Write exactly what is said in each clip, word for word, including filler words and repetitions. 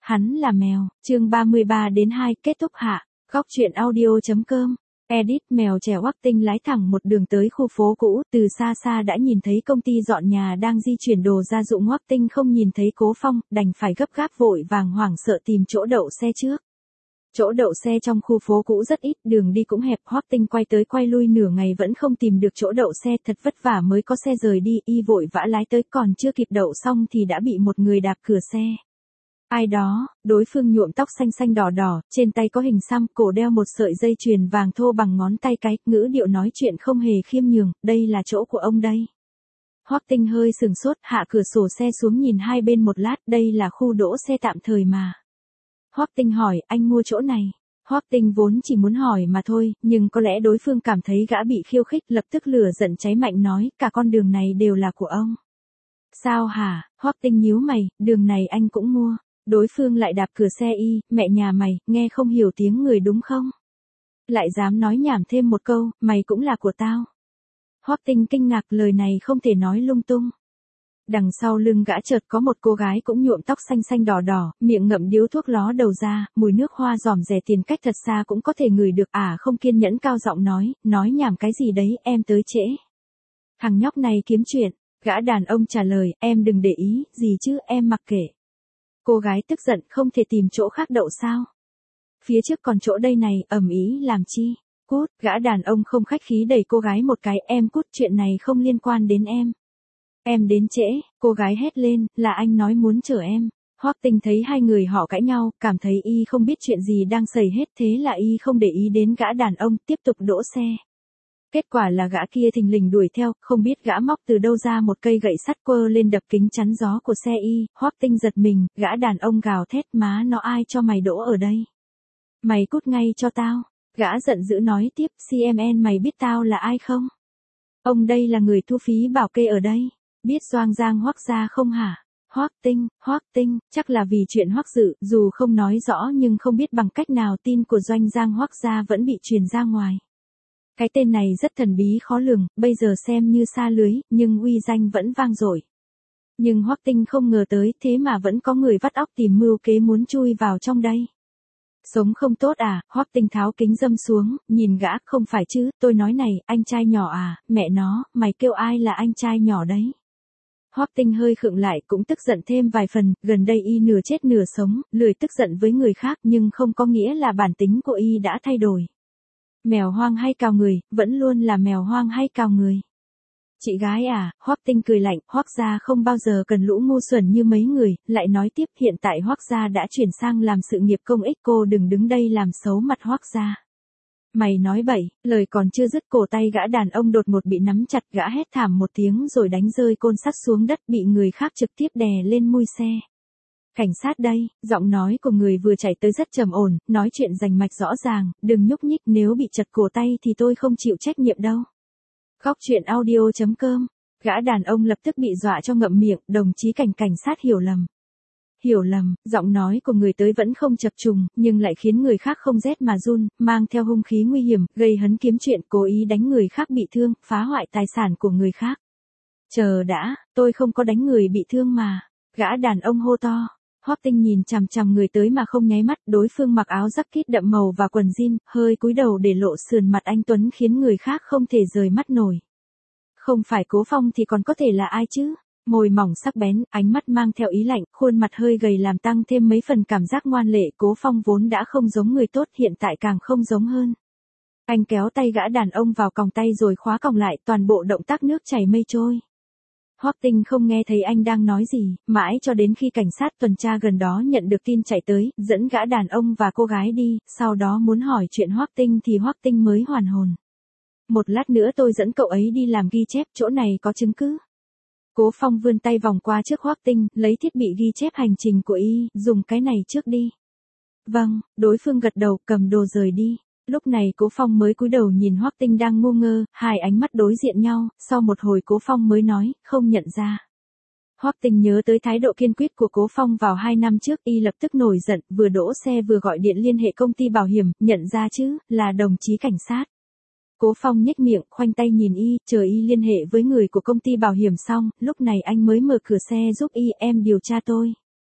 Hắn là mèo, chương ba mươi ba đến hai kết thúc hạ, góc truyện audio.com. Edit mèo trẻ Hoắc Tinh lái thẳng một đường tới khu phố cũ, từ xa xa đã nhìn thấy công ty dọn nhà đang di chuyển đồ gia dụng. Hoắc Tinh không nhìn thấy Cố Phong, đành phải gấp gáp vội vàng hoảng sợ tìm chỗ đậu xe trước. Chỗ đậu xe trong khu phố cũ rất ít, đường đi cũng hẹp. Hoắc Tinh quay tới quay lui nửa ngày vẫn không tìm được chỗ đậu xe, thật vất vả mới có xe rời đi. Y vội vã lái tới, còn chưa kịp đậu xong thì đã bị một người đạp cửa xe. Ai đó, đối phương nhuộm tóc xanh xanh đỏ đỏ, trên tay có hình xăm, cổ đeo một sợi dây chuyền vàng thô bằng ngón tay cái, ngữ điệu nói chuyện không hề khiêm nhường, đây là chỗ của ông đây. Hoắc Tinh hơi sừng sốt, hạ cửa sổ xe xuống nhìn hai bên một lát, đây là khu đỗ xe tạm thời mà. Hoắc Tinh hỏi, anh mua chỗ này. Hoắc Tinh vốn chỉ muốn hỏi mà thôi, nhưng có lẽ đối phương cảm thấy gã bị khiêu khích, lập tức lửa giận cháy mạnh nói, cả con đường này đều là của ông. Sao hả? Hoắc Tinh nhíu mày, đường này anh cũng mua. Đối phương lại đạp cửa xe. Y, mẹ nhà mày, nghe không hiểu tiếng người đúng không? Lại dám nói nhảm thêm một câu, mày cũng là của tao. Hoắc Tinh kinh ngạc, lời này không thể nói lung tung. Đằng sau lưng gã chợt có một cô gái cũng nhuộm tóc xanh xanh đỏ đỏ, miệng ngậm điếu thuốc ló đầu ra, mùi nước hoa ròm rè tiền cách thật xa cũng có thể ngửi được. À không kiên nhẫn cao giọng nói, nói nhảm cái gì đấy, em tới trễ. Thằng nhóc này kiếm chuyện. Gã đàn ông trả lời, em đừng để ý, gì chứ, em mặc kệ. Cô gái tức giận, không thể tìm chỗ khác đậu sao? Phía trước còn chỗ đây này, ầm ĩ làm chi? Cút, gã đàn ông không khách khí đẩy cô gái một cái, em cút, chuyện này không liên quan đến em. Em đến trễ, cô gái hét lên, là anh nói muốn chở em. Hoắc Tinh thấy hai người họ cãi nhau, cảm thấy y không biết chuyện gì đang xảy hết, thế là y không để ý đến gã đàn ông, tiếp tục đỗ xe. Kết quả là gã kia thình lình đuổi theo, không biết gã móc từ đâu ra một cây gậy sắt quơ lên đập kính chắn gió của xe y. Hoắc Tinh giật mình, gã đàn ông gào thét, má nó ai cho mày đỗ ở đây? Mày cút ngay cho tao. Gã giận dữ nói tiếp, xê em en mày biết tao là ai không? Ông đây là người thu phí bảo kê ở đây. Biết Doang Giang Hoắc gia không hả? Hoắc Tinh, Hoắc Tinh, chắc là vì chuyện Hoắc Dự, dù không nói rõ nhưng không biết bằng cách nào tin của Doanh Giang Hoắc gia vẫn bị truyền ra ngoài. Cái tên này rất thần bí khó lường, bây giờ xem như xa lưới, nhưng uy danh vẫn vang dội. Nhưng Hoắc Tinh không ngờ tới, thế mà vẫn có người vắt óc tìm mưu kế muốn chui vào trong đây. Sống không tốt à? Hoắc Tinh tháo kính râm xuống, nhìn gã, không phải chứ, tôi nói này, anh trai nhỏ à, mẹ nó, mày kêu ai là anh trai nhỏ đấy? Hoắc Tinh hơi khựng lại, cũng tức giận thêm vài phần, gần đây y nửa chết nửa sống, lười tức giận với người khác nhưng không có nghĩa là bản tính của y đã thay đổi. Mèo hoang hay cào người, vẫn luôn là mèo hoang hay cào người. Chị gái à, Hoắc Tinh cười lạnh, Hoắc gia không bao giờ cần lũ ngu xuẩn như mấy người, lại nói tiếp, hiện tại Hoắc gia đã chuyển sang làm sự nghiệp công ích, cô đừng đứng đây làm xấu mặt Hoắc gia. Mày nói bậy, lời còn chưa dứt, cổ tay gã đàn ông đột ngột bị nắm chặt, gã hét thảm một tiếng rồi đánh rơi côn sắt xuống đất, bị người khác trực tiếp đè lên mui xe. Cảnh sát đây, giọng nói của người vừa chạy tới rất trầm ổn, nói chuyện rành mạch rõ ràng, đừng nhúc nhích, nếu bị chật cổ tay thì tôi không chịu trách nhiệm đâu. Góc truyện audio.com. Gã đàn ông lập tức bị dọa cho ngậm miệng, đồng chí cảnh cảnh sát hiểu lầm. Hiểu lầm, giọng nói của người tới vẫn không chập trùng, nhưng lại khiến người khác không rét mà run, mang theo hung khí nguy hiểm, gây hấn kiếm chuyện, cố ý đánh người khác bị thương, phá hoại tài sản của người khác. Chờ đã, tôi không có đánh người bị thương mà. Gã đàn ông hô to. Hoắc Tinh nhìn chằm chằm người tới mà không nháy mắt, đối phương mặc áo jacket đậm màu và quần jean, hơi cúi đầu để lộ sườn mặt anh tuấn khiến người khác không thể rời mắt nổi. Không phải Cố Phong thì còn có thể là ai chứ? Môi mỏng sắc bén, ánh mắt mang theo ý lạnh, khuôn mặt hơi gầy làm tăng thêm mấy phần cảm giác ngoan lệ. Cố Phong vốn đã không giống người tốt, hiện tại càng không giống hơn. Anh kéo tay gã đàn ông vào còng tay rồi khóa còng lại, toàn bộ động tác nước chảy mây trôi. Hoắc Tinh không nghe thấy anh đang nói gì, mãi cho đến khi cảnh sát tuần tra gần đó nhận được tin chạy tới, dẫn gã đàn ông và cô gái đi, sau đó muốn hỏi chuyện Hoắc Tinh thì Hoắc Tinh mới hoàn hồn. Một lát nữa tôi dẫn cậu ấy đi làm ghi chép, chỗ này có chứng cứ. Cố Phong vươn tay vòng qua trước Hoắc Tinh, lấy thiết bị ghi chép hành trình của y, dùng cái này trước đi. Vâng, đối phương gật đầu, cầm đồ rời đi. Lúc này Cố Phong mới cúi đầu nhìn Hoắc Tinh đang ngu ngơ, hai ánh mắt đối diện nhau, sau một hồi Cố Phong mới nói, không nhận ra. Hoắc Tinh nhớ tới thái độ kiên quyết của Cố Phong vào hai năm trước, y lập tức nổi giận, vừa đỗ xe vừa gọi điện liên hệ công ty bảo hiểm, nhận ra chứ, là đồng chí cảnh sát. Cố Phong nhếch miệng, khoanh tay nhìn y, chờ y liên hệ với người của công ty bảo hiểm xong, lúc này anh mới mở cửa xe giúp y, em điều tra tôi.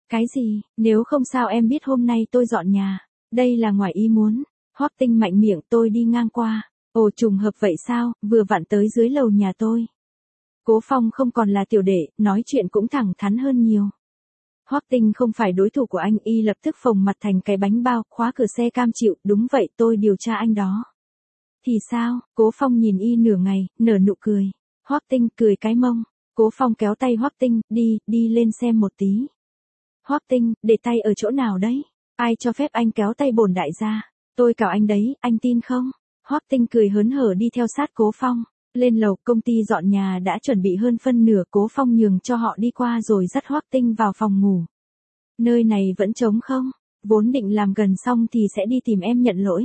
Cái gì, nếu không sao em biết hôm nay tôi dọn nhà. Đây là ngoài ý muốn. Hoắc Tinh mạnh miệng, tôi đi ngang qua. Ồ, trùng hợp vậy sao, vừa vặn tới dưới lầu nhà tôi. Cố Phong không còn là tiểu đệ, nói chuyện cũng thẳng thắn hơn nhiều. Hoắc Tinh không phải đối thủ của anh, y lập tức phồng mặt thành cái bánh bao, khóa cửa xe cam chịu, đúng vậy tôi điều tra anh đó. Thì sao, Cố Phong nhìn y nửa ngày, nở nụ cười. Hoắc Tinh cười cái mông. Cố Phong kéo tay Hoắc Tinh, đi, đi lên xem một tí. Hoắc Tinh, để tay ở chỗ nào đấy? Ai cho phép anh kéo tay bổn đại gia? Tôi cào anh đấy, anh tin không? Hoắc Tinh cười hớn hở đi theo sát Cố Phong. Lên lầu, công ty dọn nhà đã chuẩn bị hơn phân nửa, Cố Phong nhường cho họ đi qua rồi dắt Hoắc Tinh vào phòng ngủ. Nơi này vẫn trống không? Vốn định làm gần xong thì sẽ đi tìm em nhận lỗi.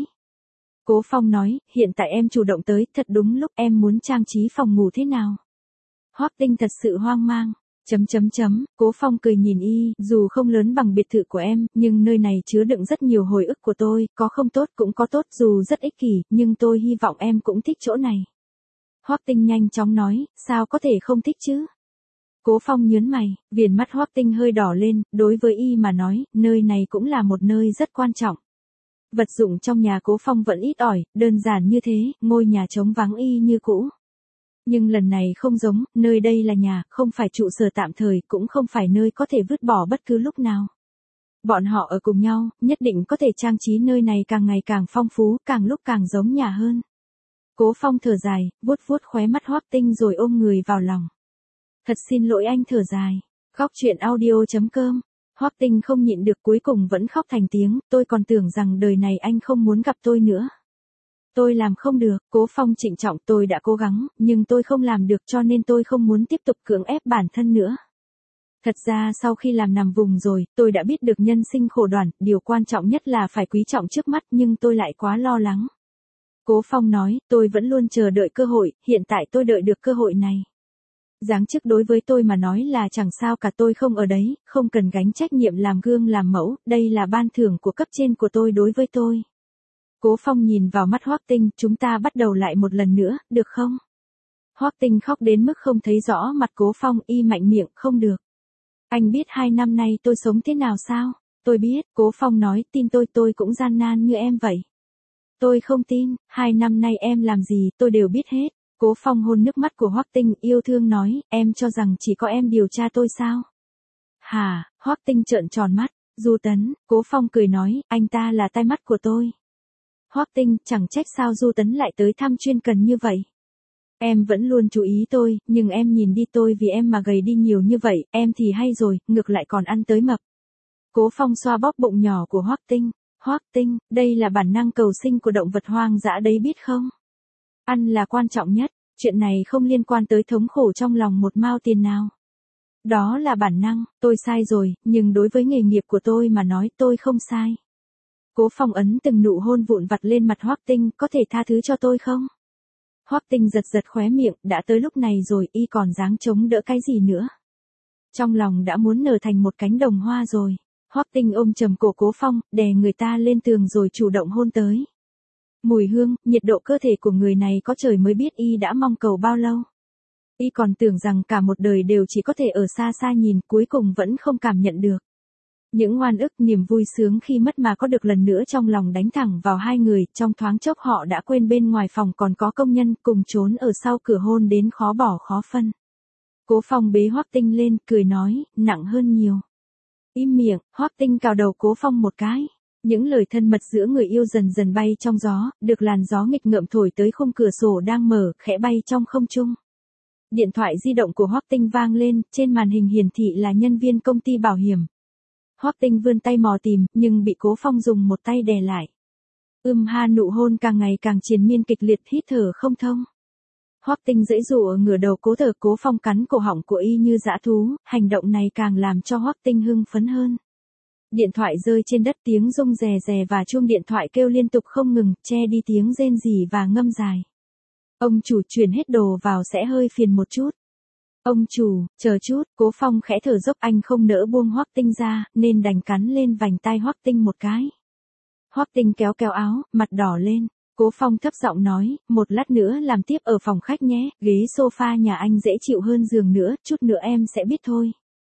Cố Phong nói, hiện tại em chủ động tới, thật đúng lúc em muốn trang trí phòng ngủ thế nào? Hoắc Tinh thật sự hoang mang. Chấm chấm chấm, Cố Phong cười nhìn y, dù không lớn bằng biệt thự của em, nhưng nơi này chứa đựng rất nhiều hồi ức của tôi, có không tốt cũng có tốt, dù rất ích kỷ, nhưng tôi hy vọng em cũng thích chỗ này. Hoắc Tinh nhanh chóng nói, sao có thể không thích chứ? Cố Phong nhớn mày, viền mắt Hoắc Tinh hơi đỏ lên, đối với y mà nói, nơi này cũng là một nơi rất quan trọng. Vật dụng trong nhà Cố Phong vẫn ít ỏi, đơn giản như thế, ngôi nhà trống vắng y như cũ. Nhưng lần này không giống, nơi đây là nhà, không phải trụ sở tạm thời, cũng không phải nơi có thể vứt bỏ bất cứ lúc nào. Bọn họ ở cùng nhau, nhất định có thể trang trí nơi này càng ngày càng phong phú, càng lúc càng giống nhà hơn. Cố Phong thở dài, vuốt vuốt khóe mắt Hoắc Tinh rồi ôm người vào lòng. Thật xin lỗi anh, thở dài. Góc truyện audio chấm com. Hoắc Tinh không nhịn được cuối cùng vẫn khóc thành tiếng, tôi còn tưởng rằng đời này anh không muốn gặp tôi nữa. Tôi làm không được, Cố Phong trịnh trọng, tôi đã cố gắng, nhưng tôi không làm được cho nên tôi không muốn tiếp tục cưỡng ép bản thân nữa. Thật ra sau khi làm nằm vùng rồi, tôi đã biết được nhân sinh khổ đoản, điều quan trọng nhất là phải quý trọng trước mắt nhưng tôi lại quá lo lắng. Cố Phong nói, tôi vẫn luôn chờ đợi cơ hội, hiện tại tôi đợi được cơ hội này. Giáng chức đối với tôi mà nói là chẳng sao cả, tôi không ở đấy, không cần gánh trách nhiệm làm gương làm mẫu, đây là ban thưởng của cấp trên của tôi đối với tôi. Cố Phong nhìn vào mắt Hoắc Tinh, chúng ta bắt đầu lại một lần nữa, được không? Hoắc Tinh khóc đến mức không thấy rõ mặt Cố Phong, y mạnh miệng, không được. Anh biết hai năm nay tôi sống thế nào sao? Tôi biết, Cố Phong nói, tin tôi, tôi cũng gian nan như em vậy. Tôi không tin, hai năm nay em làm gì, tôi đều biết hết. Cố Phong hôn nước mắt của Hoắc Tinh, yêu thương nói, em cho rằng chỉ có em điều tra tôi sao? Hả? Hoắc Tinh trợn tròn mắt, Du Tấn, Cố Phong cười nói, anh ta là tai mắt của tôi. Hoắc Tinh, chẳng trách sao Du Tấn lại tới thăm chuyên cần như vậy. Em vẫn luôn chú ý tôi, nhưng em nhìn đi, tôi vì em mà gầy đi nhiều như vậy, em thì hay rồi, ngược lại còn ăn tới mập. Cố Phong xoa bóp bụng nhỏ của Hoắc Tinh. Hoắc Tinh, đây là bản năng cầu sinh của động vật hoang dã đấy biết không? Ăn là quan trọng nhất, chuyện này không liên quan tới thống khổ trong lòng một mao tiền nào. Đó là bản năng, tôi sai rồi, nhưng đối với nghề nghiệp của tôi mà nói tôi không sai. Cố Phong ấn từng nụ hôn vụn vặt lên mặt Hoắc Tinh, có thể tha thứ cho tôi không? Hoắc Tinh giật giật khóe miệng, đã tới lúc này rồi, y còn dáng chống đỡ cái gì nữa? Trong lòng đã muốn nở thành một cánh đồng hoa rồi. Hoắc Tinh ôm chầm cổ Cố Phong, đè người ta lên tường rồi chủ động hôn tới. Mùi hương, nhiệt độ cơ thể của người này có trời mới biết y đã mong cầu bao lâu. Y còn tưởng rằng cả một đời đều chỉ có thể ở xa xa nhìn, cuối cùng vẫn không cảm nhận được. Những oan ức, niềm vui sướng khi mất mà có được lần nữa trong lòng đánh thẳng vào hai người, trong thoáng chốc họ đã quên bên ngoài phòng còn có công nhân, cùng trốn ở sau cửa hôn đến khó bỏ khó phân. Cố Phong bế Hoắc Tinh lên, cười nói, nặng hơn nhiều. Im miệng, Hoắc Tinh cào đầu Cố Phong một cái. Những lời thân mật giữa người yêu dần dần bay trong gió, được làn gió nghịch ngợm thổi tới khung cửa sổ đang mở, khẽ bay trong không trung. Điện thoại di động của Hoắc Tinh vang lên, trên màn hình hiển thị là nhân viên công ty bảo hiểm. Hoắc Tinh vươn tay mò tìm, nhưng bị Cố Phong dùng một tay đè lại. Ưm ha, nụ hôn càng ngày càng triền miên kịch liệt, hít thở không thông. Hoắc Tinh giãy giụa ngửa đầu cố thở, Cố Phong cắn cổ họng của y như dã thú, hành động này càng làm cho Hoắc Tinh hưng phấn hơn. Điện thoại rơi trên đất, tiếng rung rè rè và chuông điện thoại kêu liên tục không ngừng, che đi tiếng rên rỉ và ngâm dài. Ông chủ, chuyển hết đồ vào sẽ hơi phiền một chút. Ông chủ, chờ chút, Cố Phong khẽ thở dốc, anh không nỡ buông Hoắc Tinh ra, nên đành cắn lên vành tai Hoắc Tinh một cái. Hoắc Tinh kéo kéo áo, mặt đỏ lên. Cố Phong thấp giọng nói, một lát nữa làm tiếp ở phòng khách nhé, ghế sofa nhà anh dễ chịu hơn giường nữa, chút nữa em sẽ biết thôi.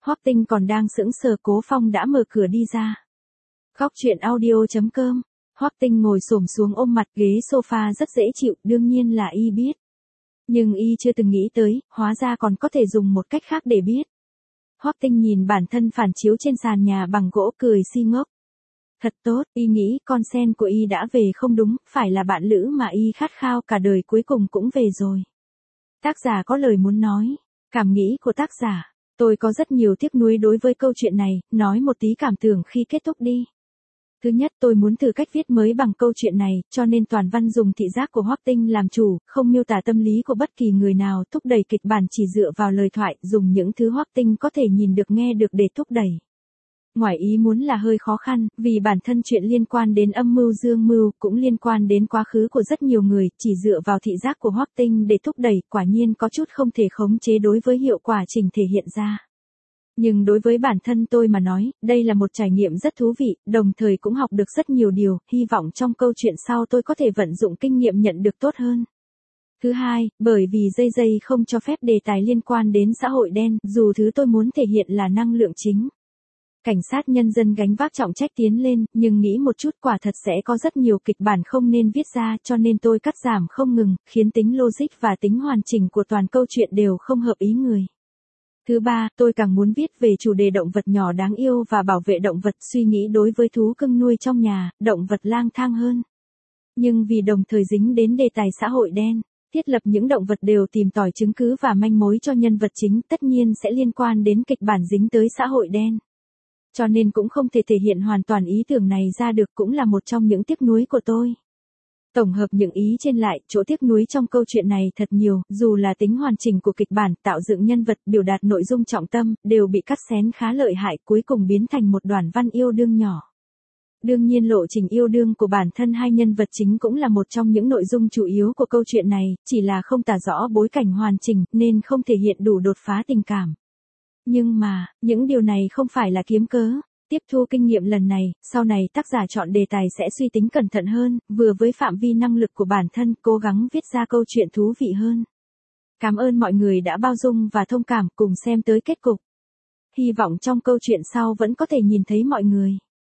Hoắc Tinh còn đang sững sờ, Cố Phong đã mở cửa đi ra. Góc truyện audio chấm com. Hoắc Tinh ngồi xổm xuống ôm mặt, ghế sofa rất dễ chịu, đương nhiên là y biết. Nhưng y chưa từng nghĩ tới, hóa ra còn có thể dùng một cách khác để biết. Hoắc Tinh nhìn bản thân phản chiếu trên sàn nhà bằng gỗ, cười si ngốc. Thật tốt, y nghĩ con sen của y đã về không đúng, phải là bạn lữ mà y khát khao cả đời cuối cùng cũng về rồi. Tác giả có lời muốn nói. Cảm nghĩ của tác giả. Tôi có rất nhiều tiếc nuối đối với câu chuyện này, nói một tí cảm tưởng khi kết thúc đi. Thứ nhất, tôi muốn thử cách viết mới bằng câu chuyện này, cho nên toàn văn dùng thị giác của Hoắc Tinh làm chủ, không miêu tả tâm lý của bất kỳ người nào, thúc đẩy kịch bản chỉ dựa vào lời thoại, dùng những thứ Hoắc Tinh có thể nhìn được nghe được để thúc đẩy. Ngoài ý muốn là hơi khó khăn, vì bản thân chuyện liên quan đến âm mưu dương mưu, cũng liên quan đến quá khứ của rất nhiều người, chỉ dựa vào thị giác của Hoắc Tinh để thúc đẩy, quả nhiên có chút không thể khống chế đối với hiệu quả trình thể hiện ra. Nhưng đối với bản thân tôi mà nói, đây là một trải nghiệm rất thú vị, đồng thời cũng học được rất nhiều điều, hy vọng trong câu chuyện sau tôi có thể vận dụng kinh nghiệm nhận được tốt hơn. Thứ hai, bởi vì dây dây không cho phép đề tài liên quan đến xã hội đen, dù thứ tôi muốn thể hiện là năng lượng chính. Cảnh sát nhân dân gánh vác trọng trách tiến lên, nhưng nghĩ một chút quả thật sẽ có rất nhiều kịch bản không nên viết ra, cho nên tôi cắt giảm không ngừng, khiến tính logic và tính hoàn chỉnh của toàn câu chuyện đều không hợp ý người. Thứ ba, tôi càng muốn viết về chủ đề động vật nhỏ đáng yêu và bảo vệ động vật, suy nghĩ đối với thú cưng nuôi trong nhà, động vật lang thang hơn. Nhưng vì đồng thời dính đến đề tài xã hội đen, thiết lập những động vật đều tìm tòi chứng cứ và manh mối cho nhân vật chính, tất nhiên sẽ liên quan đến kịch bản dính tới xã hội đen. Cho nên cũng không thể thể hiện hoàn toàn ý tưởng này ra được, cũng là một trong những tiếc nuối của tôi. Tổng hợp những ý trên lại, chỗ tiếc nuối trong câu chuyện này thật nhiều, dù là tính hoàn chỉnh của kịch bản, tạo dựng nhân vật, biểu đạt nội dung trọng tâm, đều bị cắt xén khá lợi hại, cuối cùng biến thành một đoạn văn yêu đương nhỏ. Đương nhiên lộ trình yêu đương của bản thân hai nhân vật chính cũng là một trong những nội dung chủ yếu của câu chuyện này, chỉ là không tả rõ bối cảnh hoàn chỉnh, nên không thể hiện đủ đột phá tình cảm. Nhưng mà, những điều này không phải là kiếm cớ. Tiếp thu kinh nghiệm lần này, sau này tác giả chọn đề tài sẽ suy tính cẩn thận hơn, vừa với phạm vi năng lực của bản thân, cố gắng viết ra câu chuyện thú vị hơn. Cảm ơn mọi người đã bao dung và thông cảm cùng xem tới kết cục. Hy vọng trong câu chuyện sau vẫn có thể nhìn thấy mọi người.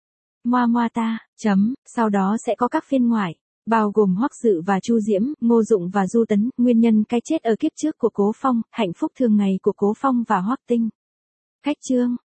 Moa moa ta, chấm, sau đó sẽ có các phiên ngoại, bao gồm Hoắc Dự và Chu Diễm, Ngô Dụng và Du Tấn, nguyên nhân cái chết ở kiếp trước của Cố Phong, hạnh phúc thường ngày của Cố Phong và Hoắc Tinh. Khách chương.